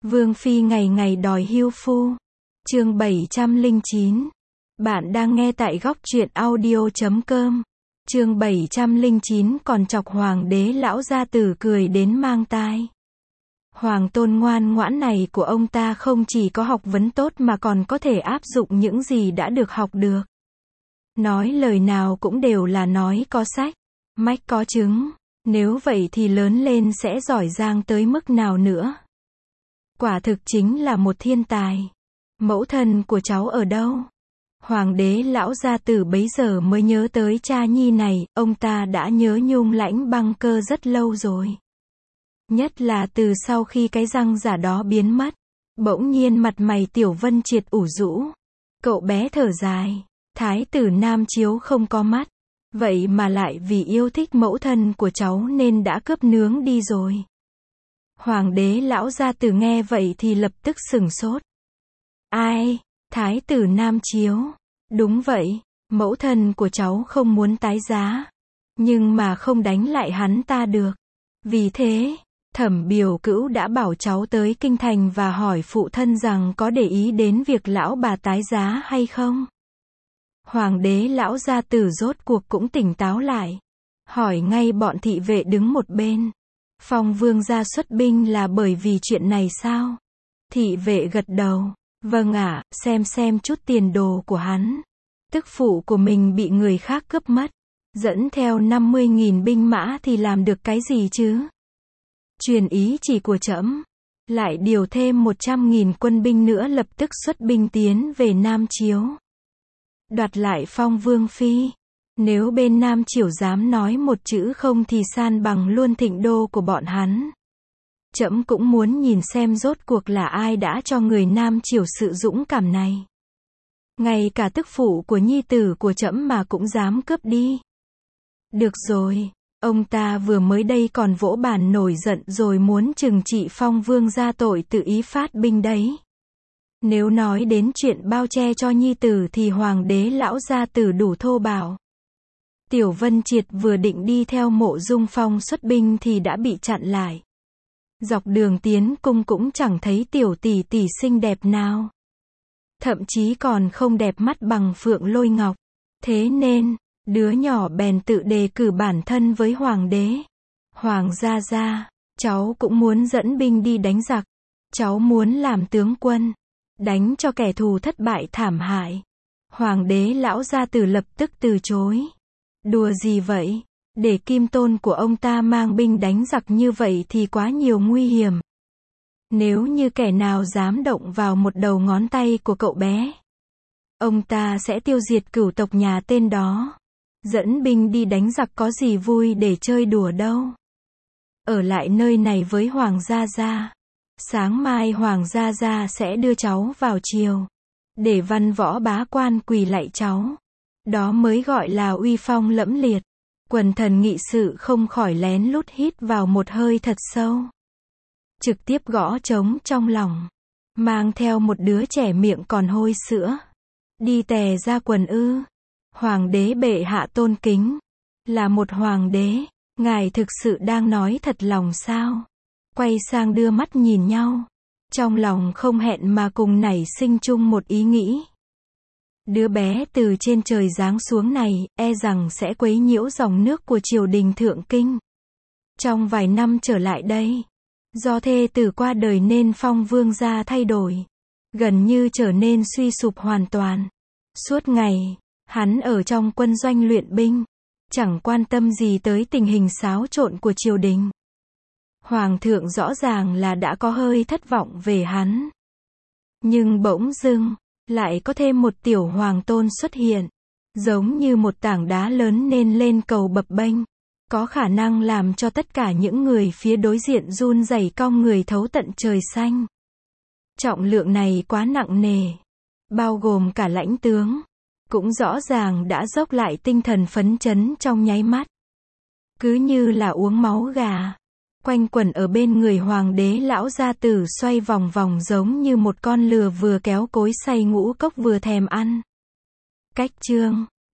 Vương phi ngày ngày đòi hưu phu. Chương 709. Bạn đang nghe tại góc truyện audio.com. Chương 709 còn chọc hoàng đế lão gia tử cười đến mang tai. Hoàng tôn ngoan ngoãn này của ông ta không chỉ có học vấn tốt mà còn có thể áp dụng những gì đã được học được. Nói lời nào cũng đều là nói có sách, mách có chứng. Nếu vậy thì lớn lên sẽ giỏi giang tới mức nào nữa. Quả thực chính là một thiên tài. Mẫu thân của cháu ở đâu? Hoàng đế lão gia tử bấy giờ mới nhớ tới cha nhi này, ông ta đã nhớ nhung lãnh băng cơ rất lâu rồi. Nhất là từ sau khi cái răng giả đó biến mất. Bỗng nhiên mặt mày Tiểu Vân Triệt ủ rũ. Cậu bé thở dài. Thái tử Nam Chiếu không có mắt. Vậy mà lại vì yêu thích mẫu thân của cháu nên đã cướp nướng đi rồi. Hoàng đế lão gia tử nghe vậy thì lập tức sửng sốt. Ai? Thái tử Nam Chiếu? Đúng vậy, mẫu thân của cháu không muốn tái giá. Nhưng mà không đánh lại hắn ta được. Vì thế, Thẩm Biểu Cữu đã bảo cháu tới kinh thành và hỏi phụ thân rằng có để ý đến việc lão bà tái giá hay không. Hoàng đế lão gia tử rốt cuộc cũng tỉnh táo lại. Hỏi ngay bọn thị vệ đứng một bên. Phong vương gia xuất binh là bởi vì chuyện này sao? Thị vệ gật đầu. Vâng ạ, xem chút tiền đồ của hắn. Tức phụ của mình bị người khác cướp mất. Dẫn theo 50.000 binh mã thì làm được cái gì chứ? Truyền ý chỉ của trẫm. Lại điều thêm 100.000 quân binh nữa lập tức xuất binh tiến về Nam Chiếu. Đoạt lại phong vương phi. Nếu bên Nam Chiểu dám nói một chữ không thì san bằng luôn thịnh đô của bọn hắn. Trẫm cũng muốn nhìn xem rốt cuộc là ai đã cho người Nam Chiểu sự dũng cảm này. Ngay cả tức phụ của nhi tử của trẫm mà cũng dám cướp đi. Được rồi, ông ta vừa mới đây còn vỗ bàn nổi giận rồi muốn trừng trị phong vương ra tội tự ý phát binh đấy. Nếu nói đến chuyện bao che cho nhi tử thì hoàng đế lão gia tử đủ thô bạo. Tiểu Vân Triệt vừa định đi theo Mộ Dung Phong xuất binh thì đã bị chặn lại. Dọc đường tiến cung cũng chẳng thấy tiểu tỷ tỷ xinh đẹp nào. Thậm chí còn không đẹp mắt bằng Phượng Lôi Ngọc. Thế nên, đứa nhỏ bèn tự đề cử bản thân với hoàng đế. Hoàng gia gia, cháu cũng muốn dẫn binh đi đánh giặc. Cháu muốn làm tướng quân. Đánh cho kẻ thù thất bại thảm hại. Hoàng đế lão gia tử lập tức từ chối. Đùa gì vậy? Để kim tôn của ông ta mang binh đánh giặc như vậy thì quá nhiều nguy hiểm. Nếu như kẻ nào dám động vào một đầu ngón tay của cậu bé, ông ta sẽ tiêu diệt cửu tộc nhà tên đó. Dẫn binh đi đánh giặc có gì vui để chơi đùa đâu. Ở lại nơi này với Hoàng gia gia. Sáng mai Hoàng gia gia sẽ đưa cháu vào triều. Để văn võ bá quan quỳ lạy cháu. Đó mới gọi là uy phong lẫm liệt. Quần thần nghị sự không khỏi lén lút hít vào một hơi thật sâu. Trực tiếp gõ trống trong lòng. Mang theo một đứa trẻ miệng còn hôi sữa. Đi tè ra quần ư. Hoàng đế bệ hạ tôn kính. Là một hoàng đế. Ngài thực sự đang nói thật lòng sao? Quay sang đưa mắt nhìn nhau. Trong lòng không hẹn mà cùng nảy sinh chung một ý nghĩ. Đứa bé từ trên trời giáng xuống này, e rằng sẽ quấy nhiễu dòng nước của triều đình thượng kinh. Trong vài năm trở lại đây, do thê tử qua đời nên phong vương gia thay đổi. Gần như trở nên suy sụp hoàn toàn. Suốt ngày, hắn ở trong quân doanh luyện binh. Chẳng quan tâm gì tới tình hình xáo trộn của triều đình. Hoàng thượng rõ ràng là đã có hơi thất vọng về hắn. Nhưng bỗng dưng, lại có thêm một tiểu hoàng tôn xuất hiện. Giống như một tảng đá lớn nên lên cầu bập bênh. Có khả năng làm cho tất cả những người phía đối diện run rẩy cong người thấu tận trời xanh. Trọng lượng này quá nặng nề. Bao gồm cả lãnh tướng. Cũng rõ ràng đã dốc lại tinh thần phấn chấn trong nháy mắt. Cứ như là uống máu gà. Quanh quẩn ở bên người hoàng đế lão gia tử xoay vòng vòng giống như một con lừa vừa kéo cối xay ngũ cốc vừa thèm ăn. Cách chương